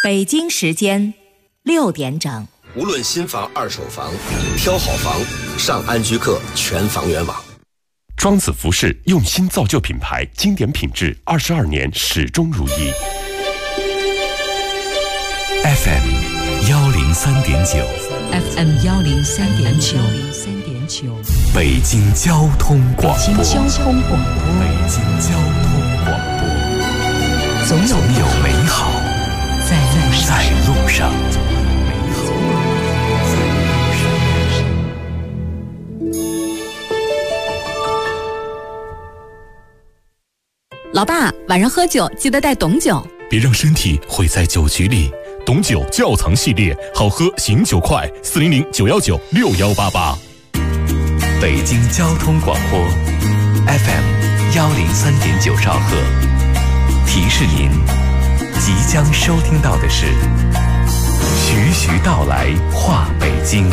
北京时间6点整。 无论新房、二手房，挑好房，上安居客全房源网。 庄子服饰用心造就品牌，经典品质，22年始终如一。 FM 103.9 FM 103.9 北京交通广播。 北京交通广播。 北京交通广播。总有美好在路上。 老爸，晚上喝酒记得带董酒， 别让身体毁在酒局里。董酒窖藏系列，好喝醒酒快，400-919-6188。北京交通广播 FM 103.9兆赫，提示您即将收听到的是徐徐道来话北京。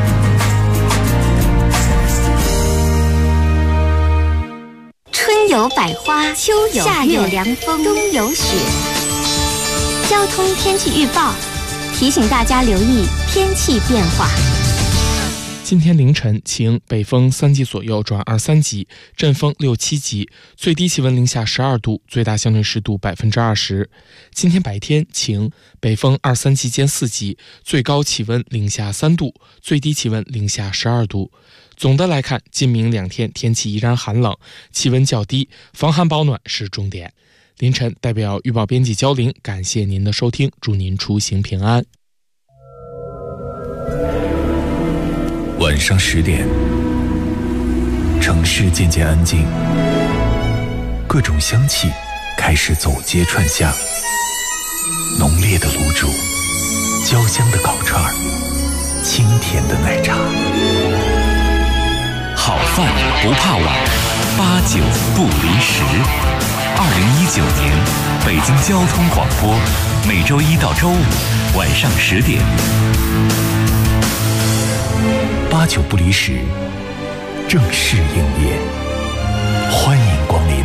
春有百花，秋有夏有凉风，冬有雪。交通天气预报提醒大家留意天气变化。 今天凌晨晴，北风3级左右转2-3级，阵风6、7级，最低气温零下12度，最大相对湿度20%。今天白天晴，北风2、3级间4级，最高气温零下3度，最低气温零下12度。总的来看，今明2天天气依然寒冷，气温较低，防寒保暖是重点。凌晨代表预报编辑焦玲，感谢您的收听，祝您出行平安。 晚上10点，城市渐渐安静，各种香气开始走街串巷，浓烈的卤煮，焦香的烤串，清甜的奶茶。好饭不怕晚，89不离10。2019年，北京交通广播，每周1到周5晚上10点。89不离10，正式营业，欢迎光临。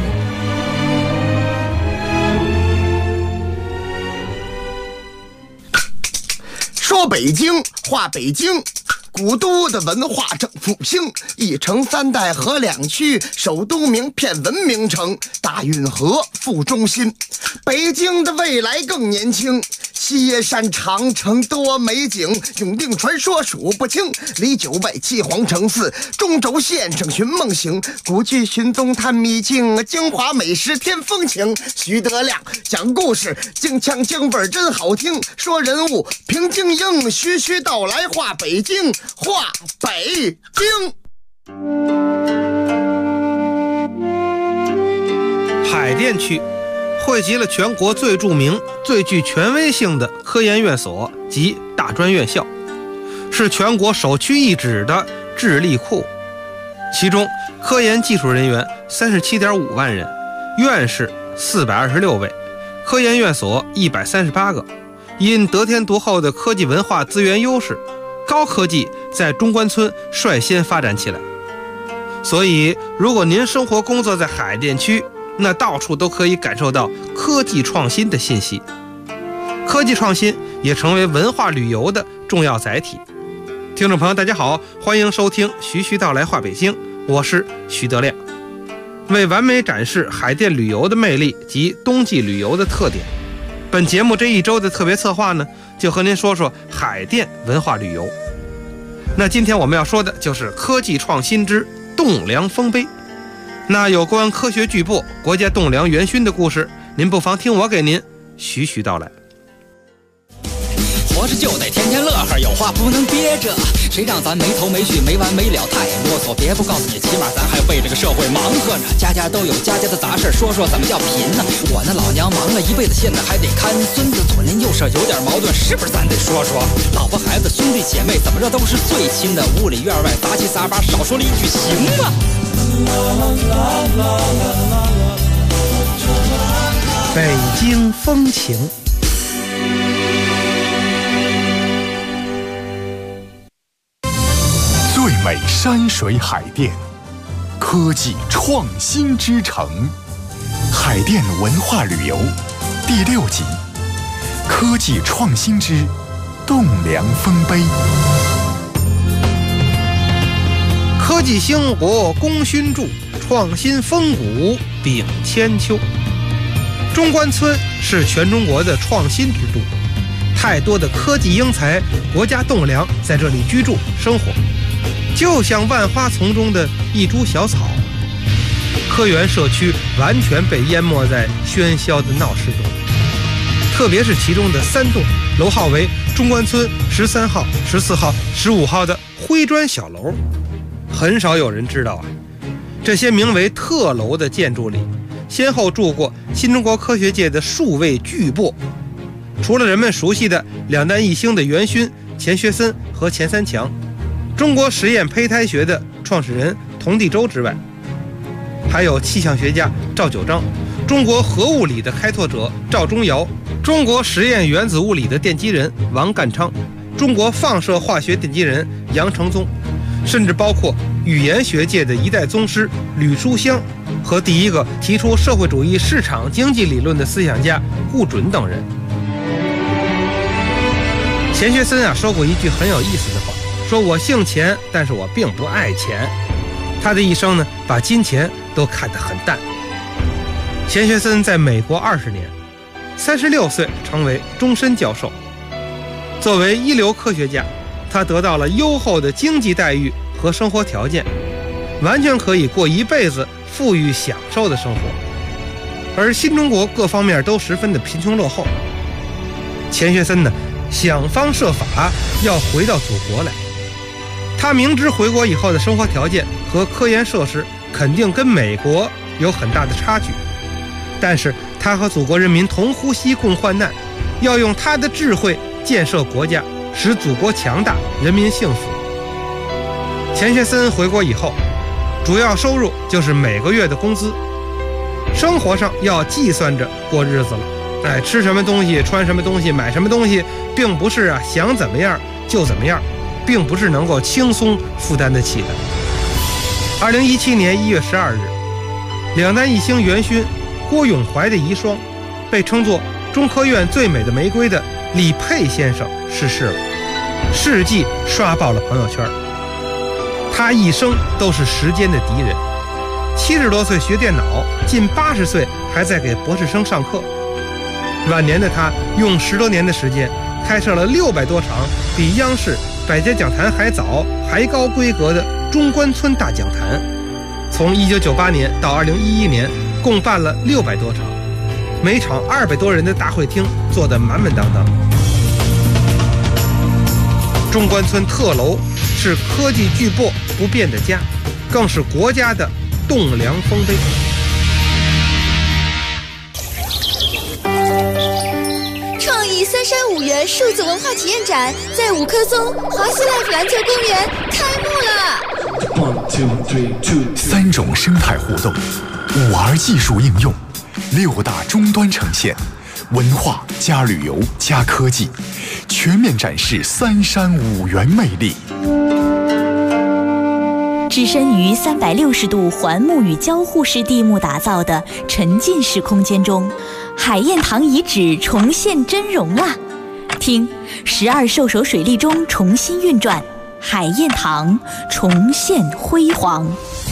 说北京，话北京。古都的文化正复兴，一城3代合2区，首都名片文明城，大运河副中心。北京的未来更年轻，西山长城多美景，永定传说数不清，离9外7皇城4，中轴线上寻梦行，古剧寻踪探秘境，京华美食添风情。徐德亮讲故事，京腔京味真好听，说人物评京英，徐徐道来话北京，话北京。 海淀区汇集了全国最著名、最具权威性的科研院所及大专院校，是全国首屈一指的智力库。其中，科研技术人员37.5万人，院士426位，科研院所138个。因得天独厚的科技文化资源优势，高科技在中关村率先发展起来。所以，如果您生活工作在海淀区，那到处都可以感受到科技创新的信息。科技创新也成为文化旅游的重要载体。听众朋友大家好，欢迎收听徐徐道来话北京，我是徐德亮。为完美展示海淀旅游的魅力及冬季旅游的特点，本节目这一周的特别策划呢，就和您说说海淀文化旅游。那今天我们要说的就是科技创新之栋梁丰碑。那有关科学巨擘国家栋梁元勋的故事，您不妨听我给您徐徐道来。 活着就得天天乐呵，有话不能憋着，谁让咱没头没绪没完没了太啰嗦。别不告诉你，起码咱还为这个社会忙活着，家家都有家家的杂事，说说怎么叫贫呢？我那老娘忙了一辈子，现在还得看孙子，左邻右舍有点矛盾，是不是咱得说说？老婆孩子兄弟姐妹怎么着都是最亲的，屋里院外杂七杂八，少说了一句行吗？ 北京风情。 最美山水海淀，科技创新之城，海淀文化旅游第6集， 科技创新之栋梁丰碑。 科技兴国功勋著，创新风骨秉千秋。中关村是全中国的创新之都，太多的科技英才、国家栋梁在这里居住生活，就像万花丛中的一株小草。科园社区完全被淹没在喧嚣的闹市中，特别是其中的3栋楼号为中关村13号、14号、15号的灰砖小楼，很少有人知道啊。这些名为特楼的建筑里，先后住过新中国科学界的数位巨擘，除了人们熟悉的两弹一星的元勋钱学森和钱三强，中国实验胚胎学的创始人童第周之外，还有气象学家赵九章，中国核物理的开拓者赵忠尧，中国实验原子物理的奠基人王淦昌，中国放射化学奠基人杨承宗，甚至包括语言学界的一代宗师吕书香和第一个提出社会主义市场经济理论的思想家顾准等人。钱学森说过一句很有意思的话，说我姓钱，但是我并不爱钱。他的一生呢，把金钱都看得很淡。钱学森在美国20年，36岁成为终身教授。作为一流科学家，他得到了优厚的经济待遇和生活条件，完全可以过一辈子富裕享受的生活。而新中国各方面都十分的贫穷落后，钱学森呢，想方设法要回到祖国来。他明知回国以后的生活条件和科研设施肯定跟美国有很大的差距，但是他和祖国人民同呼吸共患难，要用他的智慧建设国家，使祖国强大，人民幸福。钱学森回国以后，主要收入就是每个月的工资，生活上要计算着过日子了。吃什么东西，穿什么东西，买什么东西，并不是想怎么样就怎么样，并不是能够轻松负担得起的。2017年1月12日，两弹一星元勋郭永怀的遗孀，被称作中科院最美的玫瑰的李佩先生逝世了，事迹刷爆了朋友圈。他一生都是时间的敌人，70多岁学电脑，近80岁还在给博士生上课。晚年的他用10多年的时间，开设了600多场比央视百家讲坛还早还高规格的中关村大讲坛，从1998年到2011年共办了600多场，每场200多人的大会厅坐得满满当当。中关村特楼是科技巨擘不变的家，更是国家的栋梁丰碑。 创意3山5园数字文化体验展在五棵松华西 Life 篮球公园开幕了。 3种生态互动，5R 技术应用，6大终端呈现，文化加旅游加科技，全面展示3山5园魅力。 置身于360度环幕与交互式地幕打造的沉浸式空间中，海晏堂遗址重现真容啊！听，12兽首水利中重新运转，海晏堂重现辉煌。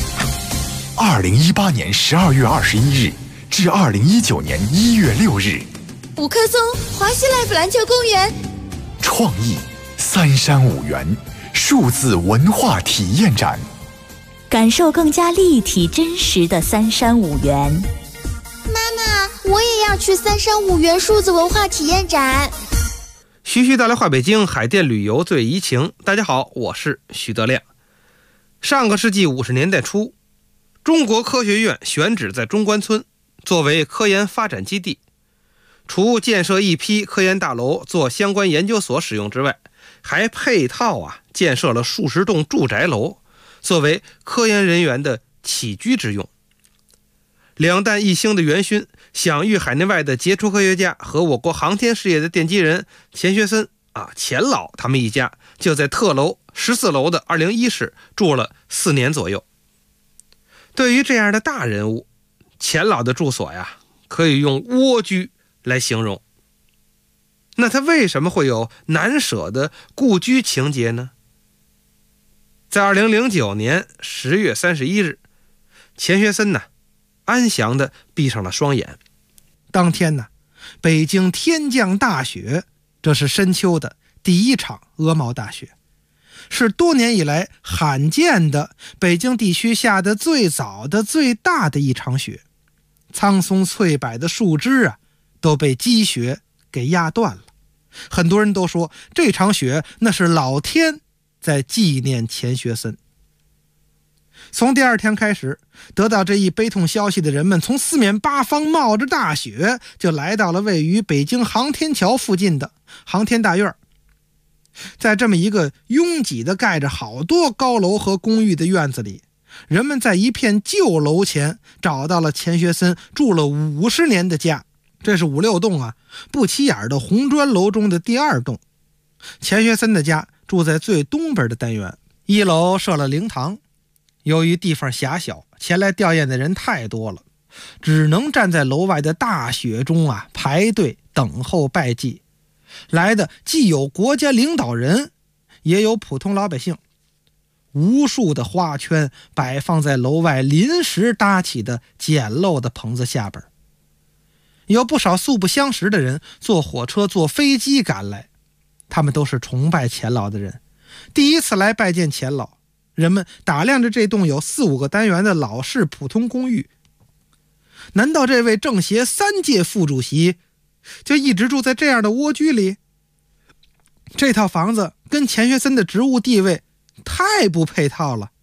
2018年12月21日至2019年1月6日， 五棵松华西 Life 篮球公园， 创意3山5园数字文化体验展， 感受更加立体真实的3山5园。 妈妈，我也要去3山5园数字文化体验展。 徐徐带来话北京，海淀旅游最怡情。大家好，我是徐德亮。上个世纪50年代初，中国科学院选址在中关村，作为科研发展基地。除建设一批科研大楼做相关研究所使用之外，还配套建设了数十栋住宅楼，作为科研人员的起居之用。两弹一星的元勋，享誉海内外的杰出科学家和我国航天事业的奠基人钱学森钱老他们一家就在特楼14楼的201室住了4年左右。对于这样的大人物，钱老的住所可以用蜗居来形容。 那他为什么会有难舍的故居情节呢？在2009年10月31日，钱学森呢安详地闭上了双眼。当天呢，北京天降大雪，这是深秋的第一场鹅毛大雪，是多年以来罕见的北京地区下的最早的最大的一场雪。苍松翠柏的树枝啊都被积雪给压断了。很多人都说这场雪那是老天在纪念钱学森。从第二天开始，得到这一悲痛消息的人们从四面八方冒着大雪就来到了位于北京航天桥附近的航天大院。在这么一个拥挤的盖着好多高楼和公寓的院子里，人们在一片旧楼前找到了钱学森住了50年的家。这是5、6栋啊不起眼的红砖楼中的第2栋。钱学森的家住在最东边的单元，1楼设了灵堂。由于地方狭小，前来吊唁的人太多了，只能站在楼外的大雪中啊排队等候拜祭。来的既有国家领导人，也有普通老百姓。无数的花圈摆放在楼外临时搭起的简陋的棚子下边。有不少素不相识的人坐火车坐飞机赶来，他们都是崇拜钱老的人，第一次来拜见钱老。人们打量着这栋有4、5个单元的老式普通公寓，难道这位政协3届副主席就一直住在这样的蜗居里？这套房子跟钱学森的职务地位太不配套了。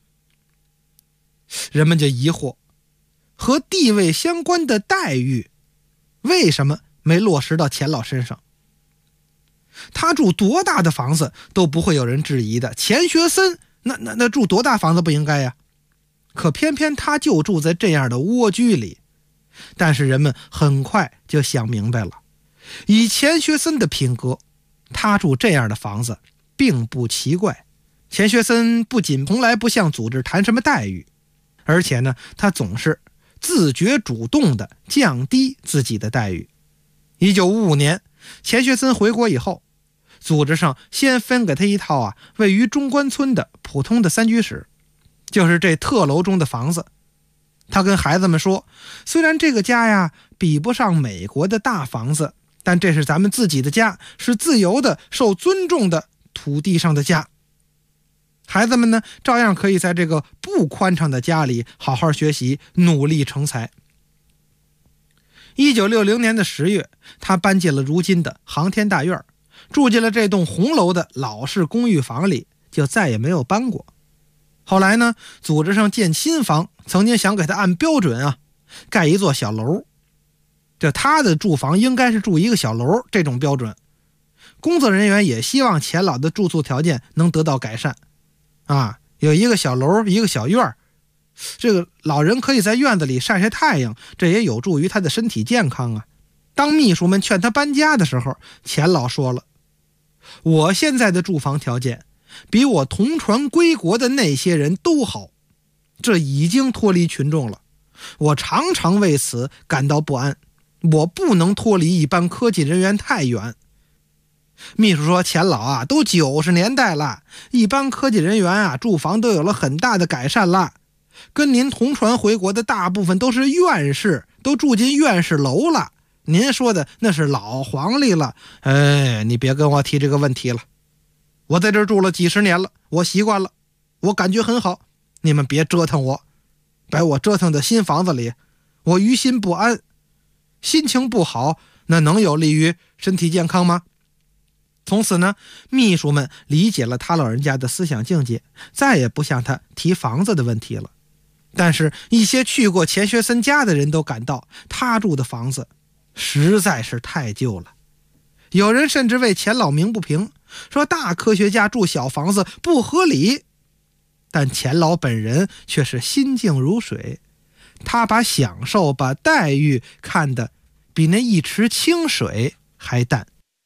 人们就疑惑，和地位相关的待遇为什么没落实到钱老身上？他住多大的房子都不会有人质疑的，钱学森那住多大房子不应该呀？可偏偏他就住在这样的蜗居里。但是人们很快就想明白了，以钱学森的品格，他住这样的房子并不奇怪。钱学森不仅从来不向组织谈什么待遇，而且呢，他总是自觉主动地降低自己的待遇。1955年，钱学森回国以后，组织上先分给他一套位于中关村的普通的3居室，就是这特楼中的房子。他跟孩子们说，虽然这个家比不上美国的大房子，但这是咱们自己的家，是自由的受尊重的土地上的家。孩子们呢，照样可以在这个不宽敞的家里好好学习，努力成才。1960年的10月，他搬进了如今的航天大院，住进了这栋红楼的老式公寓房里，就再也没有搬过。后来呢，组织上建新房，曾经想给他按标准盖一座小楼，这他的住房应该是住一个小楼这种标准。工作人员也希望钱老的住宿条件能得到改善有一个小楼，一个小院，这个老人可以在院子里晒晒太阳，这也有助于他的身体健康当秘书们劝他搬家的时候，钱老说了，我现在的住房条件比我同船归国的那些人都好，这已经脱离群众了，我常常为此感到不安，我不能脱离一般科技人员太远。秘书说，钱老都90年代了，一般科技人员住房都有了很大的改善了，跟您同船回国的大部分都是院士，都住进院士楼了，您说的那是老黄历了。你别跟我提这个问题了，我在这儿住了几十年了，我习惯了，我感觉很好，你们别折腾我，把我折腾的新房子里，我于心不安，心情不好，那能有利于身体健康吗？从此呢，秘书们理解了他老人家的思想境界，再也不向他提房子的问题了。但是一些去过钱学森家的人都感到他住的房子实在是太旧了。有人甚至为钱老鸣不平，说大科学家住小房子不合理。但钱老本人却是心静如水，他把享受、把待遇看得比那一池清水还淡。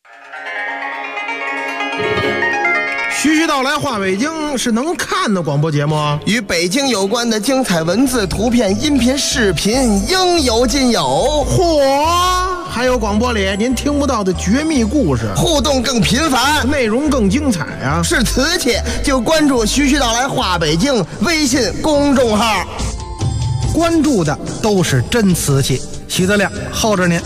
徐徐道来话北京是能看的广播节目， 与北京有关的精彩文字、图片、音频、视频应有尽有。 嚯，还有有广播里您听不到的绝密故事， 互动更频繁， 内容更精彩啊！ 是瓷器就关注徐徐道来话北京微信公众号， 关注的都是真瓷器。徐德亮候着您。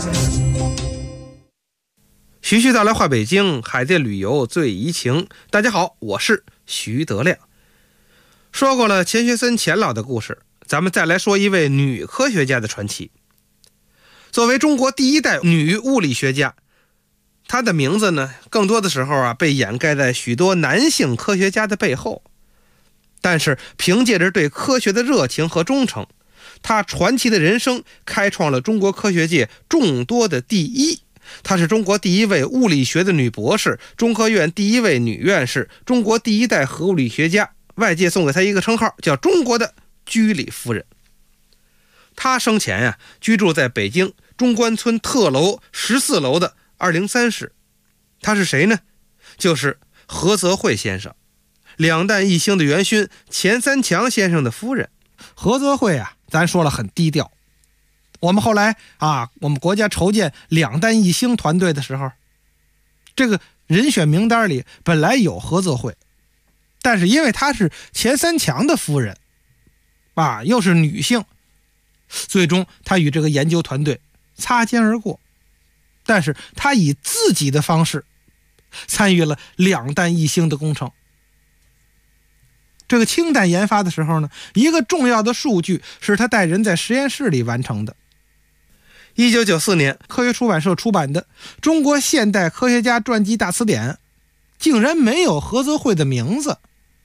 徐徐道来话北京，海淀旅游最怡情。大家好，我是徐德亮。说过了钱学森钱老的故事，咱们再来说一位女科学家的传奇。作为中国第一代女物理学家，她的名字呢，更多的时候被掩盖在许多男性科学家的背后。但是凭借着对科学的热情和忠诚，她传奇的人生开创了中国科学界众多的第一。她是中国第一位物理学的女博士，中科院第一位女院士，中国第一代核物理学家，外界送给她一个称号，叫中国的居里夫人。她生前居住在北京中关村特楼14楼的203室。她是谁呢？就是何泽慧先生，两弹一星的元勋钱三强先生的夫人。何泽慧咱说了很低调。我们后来我们国家筹建两弹一星团队的时候，这个人选名单里本来有何泽慧，但是因为她是钱三强的夫人又是女性，最终她与这个研究团队擦肩而过。但是她以自己的方式参与了两弹一星的工程。这个氢弹研发的时候呢，一个重要的数据是她带人在实验室里完成的。1994年科学出版社出版的《中国现代科学家传记大词典》竟然没有何泽慧的名字。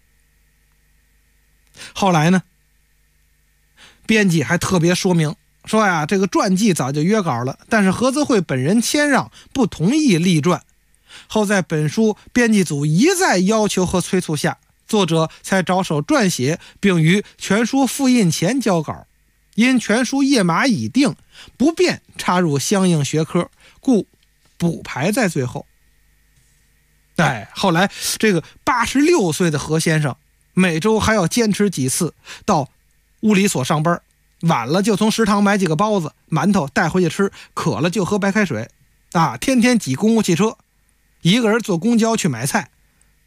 后来呢，编辑还特别说明说这个传记早就约稿了，但是何泽慧本人谦让，不同意立传。后在本书编辑组一再要求和催促下，作者才着手撰写，并于全书复印前交稿。因全书页码已定，不便插入相应学科，故补排在最后。后来这个86岁的何先生每周还要坚持几次到物理所上班，晚了就从食堂买几个包子馒头带回去吃，渴了就喝白开水天天挤公共汽车，一个人坐公交去买菜。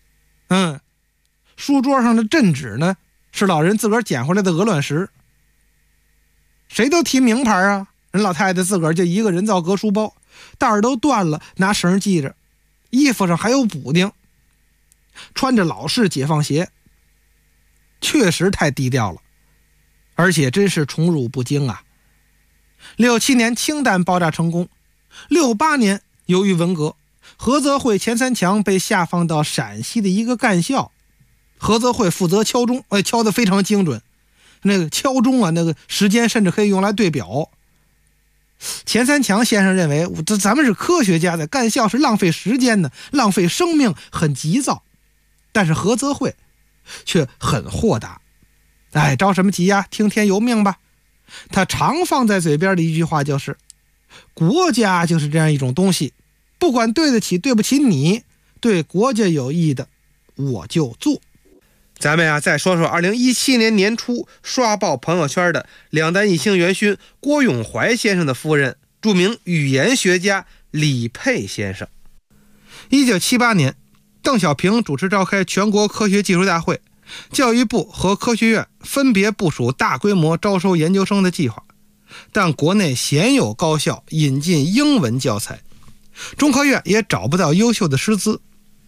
书桌上的镇纸呢，是老人自个儿捡回来的鹅卵石。谁都提名牌人老太太自个儿就一个人造革书包，带儿都断了，拿绳系着，衣服上还有补丁，穿着老式解放鞋，确实太低调了，而且真是宠辱不惊67年氢弹爆炸成功，68年由于文革，何泽慧、钱三强被下放到陕西的一个干校，何泽慧负责敲钟，敲得非常精准，那个敲钟那个时间甚至可以用来对表。钱三强先生认为咱们是科学家，在干校是浪费时间的，浪费生命，很急躁。但是何泽慧却很豁达，着什么急听天由命吧。他常放在嘴边的一句话就是，国家就是这样一种东西，不管对得起对不起你，对国家有益的我就做。咱们再说说2017年年初刷爆朋友圈的两弹一星元勋郭永怀先生的夫人，著名语言学家李佩先生。1978年，邓小平主持召开全国科学技术大会，教育部和科学院分别部署大规模招收研究生的计划，但国内鲜有高校引进英文教材，中科院也找不到优秀的师资。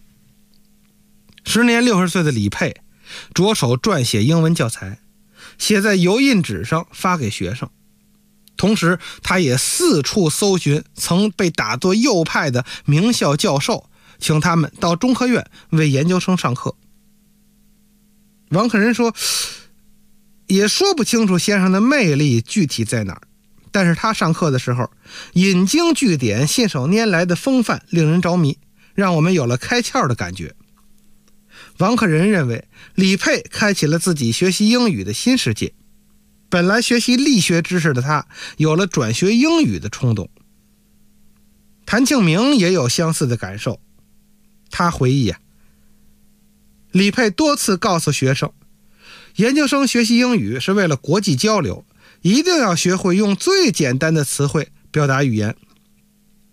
时年60岁的李佩着手撰写英文教材，写在油印纸上发给学生，同时他也四处搜寻曾被打作右派的名校教授，请他们到中科院为研究生上课。王克仁说，也说不清楚先生的魅力具体在哪儿，但是他上课的时候引经据典，信手拈来的风范令人着迷，让我们有了开窍的感觉。王克仁认为李佩开启了自己学习英语的新世界，本来学习力学知识的他有了转学英语的冲动。谭庆明也有相似的感受，他回忆李佩多次告诉学生，研究生学习英语是为了国际交流，一定要学会用最简单的词汇表达语言。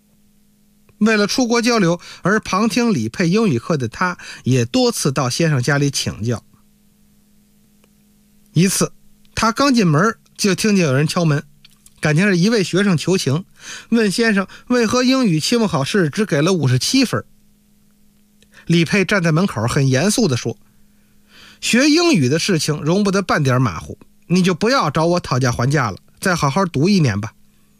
为了出国交流而旁听李佩英语课的他，也多次到先生家里请教。一次，他刚进门就听见有人敲门，感情是一位学生求情，问先生为何英语期末考试只给了57分。李佩站在门口很严肃地说，学英语的事情容不得半点马虎，你就不要找我讨价还价了，再好好读1年吧。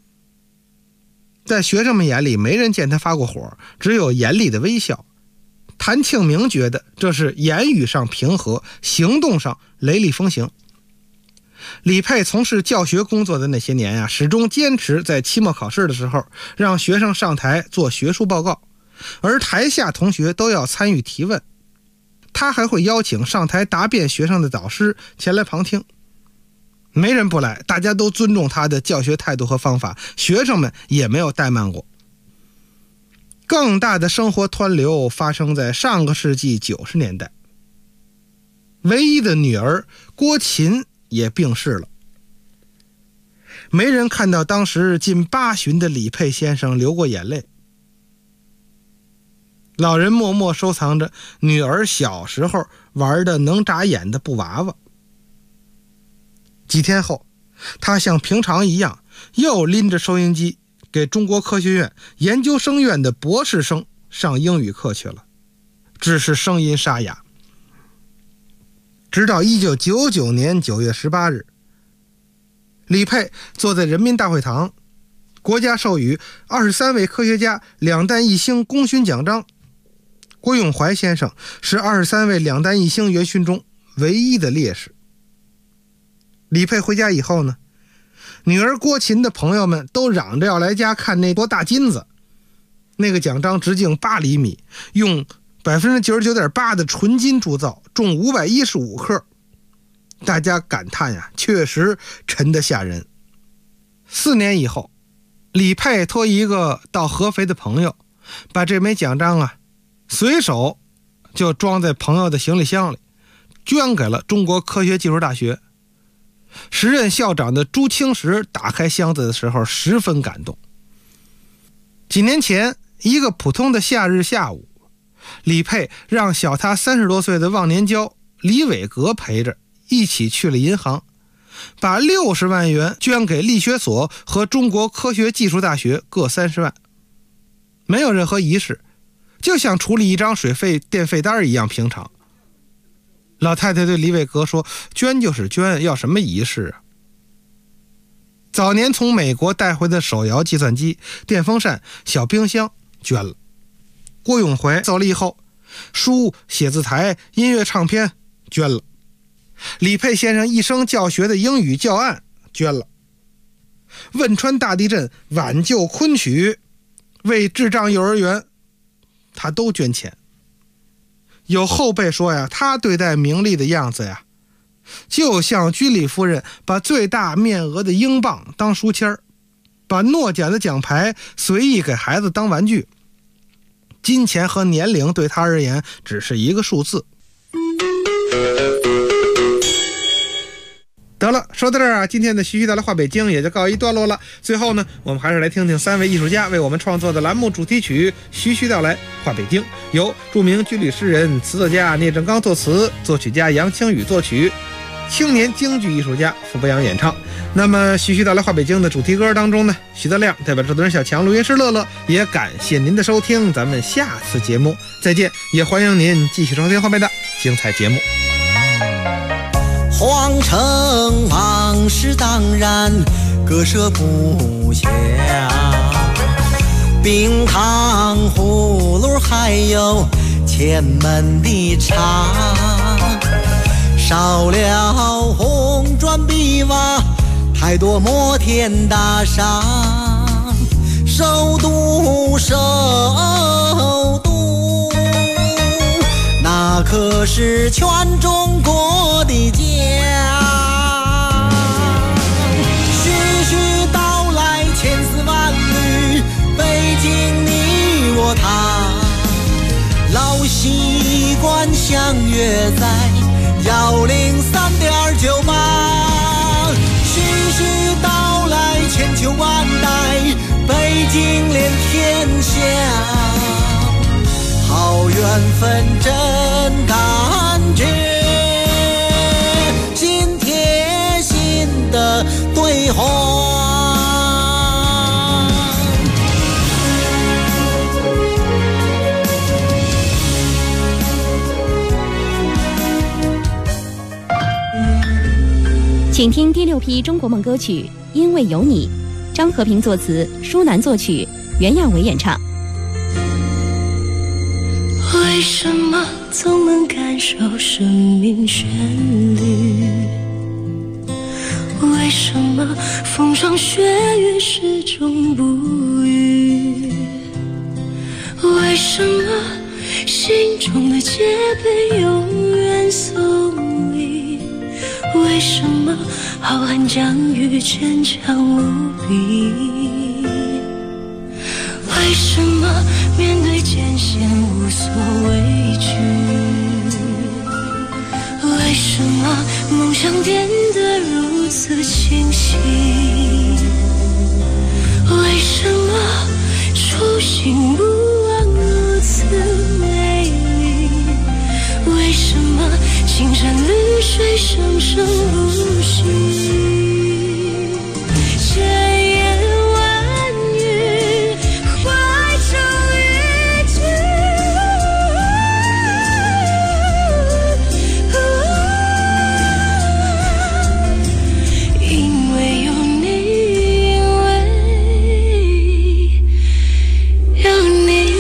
在学生们眼里，没人见他发过火，只有严厉的微笑。谭庆明觉得这是言语上平和，行动上雷厉风行。李佩从事教学工作的那些年始终坚持在期末考试的时候让学生上台做学术报告，而台下同学都要参与提问。他还会邀请上台答辩学生的导师前来旁听。没人不来，大家都尊重他的教学态度和方法，学生们也没有怠慢过。更大的生活湍流发生在上个世纪90年代。唯一的女儿郭琴也病逝了。没人看到当时近80旬的李佩先生流过眼泪。老人默默收藏着女儿小时候玩的能眨眼的布娃娃。几天后，他像平常一样又拎着收音机给中国科学院研究生院的博士生上英语课去了，只是声音沙哑。直到1999年9月18日，李佩坐在人民大会堂，国家授予23位科学家两弹一星功勋奖章。郭永怀先生是23位两弹一星元勋中唯一的烈士。李佩回家以后呢，女儿郭琴的朋友们都嚷着要来家看那坨大金子。那个奖章直径8厘米，用99.8%的纯金铸造，重515克。大家感叹确实沉得吓人。4年以后，李佩托一个到合肥的朋友，把这枚奖章随手就装在朋友的行李箱里，捐给了中国科学技术大学。时任校长的朱清时打开箱子的时候十分感动。几年前，一个普通的夏日下午，李佩让小他30多岁的忘年交李伟格陪着一起去了银行，把60万元捐给力学所和中国科学技术大学各30万。没有任何仪式，就像处理一张水费电费单一样平常。老太太对李伟格说，捐就是捐，要什么仪式啊？早年从美国带回的手摇计算机、电风扇、小冰箱捐了。郭永怀走了以后，书、写字台、音乐唱片捐了。李佩先生一生教学的英语教案捐了。汶川大地震挽救昆曲，为智障幼儿园，他都捐钱。有后辈说他对待名利的样子就像居里夫人把最大面额的英镑当书签，把诺奖的奖牌随意给孩子当玩具。金钱和年龄对他而言只是一个数字。得了，说到这儿今天的徐徐道来话北京也就告一段落了。最后呢，我们还是来听听3位艺术家为我们创作的栏目主题曲《徐徐道来话北京》，由著名军旅诗人、词作家聂正刚作词，作曲家杨清宇作曲，青年京剧艺术家傅博阳演唱。那么徐徐道来话北京的主题歌当中呢，徐德亮代表制作人小强、录音师乐乐，也感谢您的收听，咱们下次节目再见，也欢迎您继续收听后面的精彩节目。 皇城往事当然割舍不下，冰糖葫芦还有前门的茶，少了红砖碧瓦，太多摩天大厦，首都那可是全中国的家。徐徐道来千丝万缕，北京你我他，老习惯相约在103.98。徐徐道来千秋万代，北京连天下。 缘分真感觉，心贴心的对话。 请听第6批中国梦歌曲《因为有你》，张和平作词，舒楠作曲，袁娅维演唱。 为什么总能感受生命旋律？为什么风霜雪月始终不渝？为什么心中的戒备永远送礼？为什么浩瀚疆域坚强无比？为什么面对艰险无所畏惧？为什么梦想变得如此清晰？为什么初心不忘如此美丽？为什么青山绿水生生不息？千言万语汇成一句，因为有你，因为有你。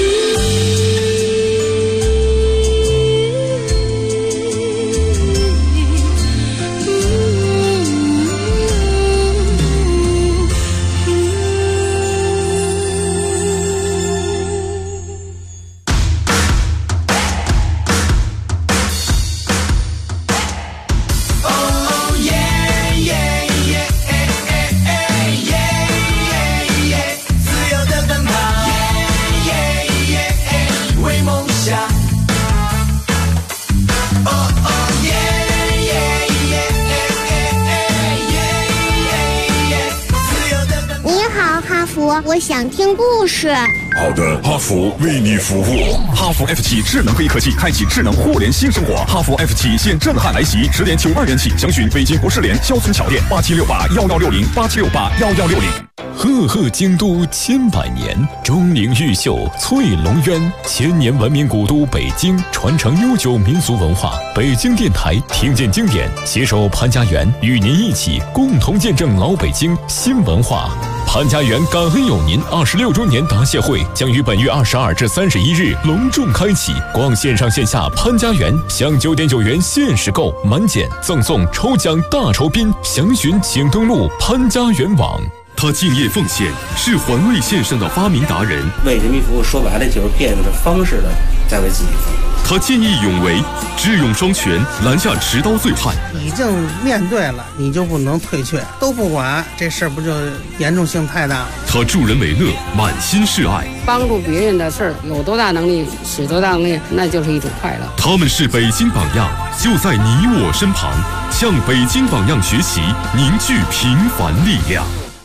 我想听故事。 好的，哈弗为你服务。哈弗 F7 智能黑科技，开启智能互联新生活。哈弗 F7 现震撼来袭，10点92元起，详询北京国士联肖村桥店87681160，87681160。 赫赫京都千百年，钟灵毓秀翠龙渊，千年文明古都北京，传承悠久民俗文化。北京电台听见经典，携手潘家园，与您一起共同见证老北京新文化。潘家园感恩有您26周年答谢会将于本月22至31日隆重开启，逛线上线下潘家园，享9.9元限时购，满减赠送抽奖大酬宾，详询请登录潘家园网。 他敬业奉献，是环卫线上的发明达人。 为人民服务，说白了就是变着方式的在为自己服务。 他见义勇为，智勇双全，拦下持刀醉汉。 已经面对了，你就不能退却，都不管，这事儿不就严重性太大了？ 他助人为乐，满心是爱。 帮助别人的事儿，有多大能力使多大能力，那就是一种快乐。 他们是北京榜样，就在你我身旁，向北京榜样学习，凝聚平凡力量。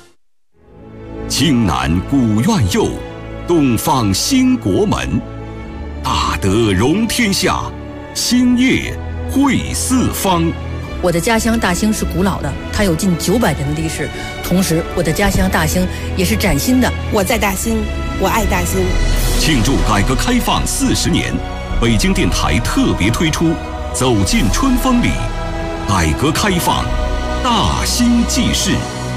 京南古院右，东方兴国门。大德容天下，兴业汇四方。 我的家乡大兴是古老的，它有近900年的历史。同时，我的家乡大兴也是崭新的。 我在大兴，我爱大兴。 庆祝改革开放40年，北京电台特别推出《走进春风里》，改革开放大兴纪事。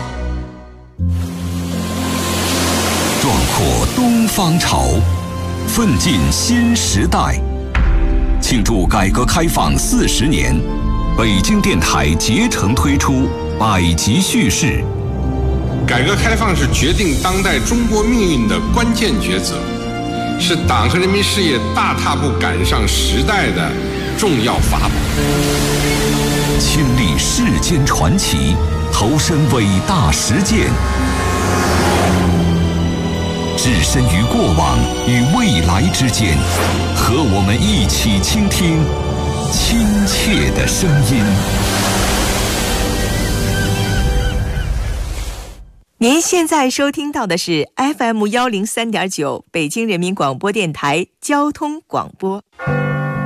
壮阔东方潮，奋进新时代。庆祝改革开放40年，北京电台竭诚推出100集叙事。 改革开放是决定当代中国命运的关键抉择，是党和人民事业大踏步赶上时代的重要法宝。 亲历世间传奇，投身伟大实践，置身于过往与未来之间，和我们一起倾听亲切的声音。 您现在收听到的是 FM103.9 北京人民广播电台交通广播。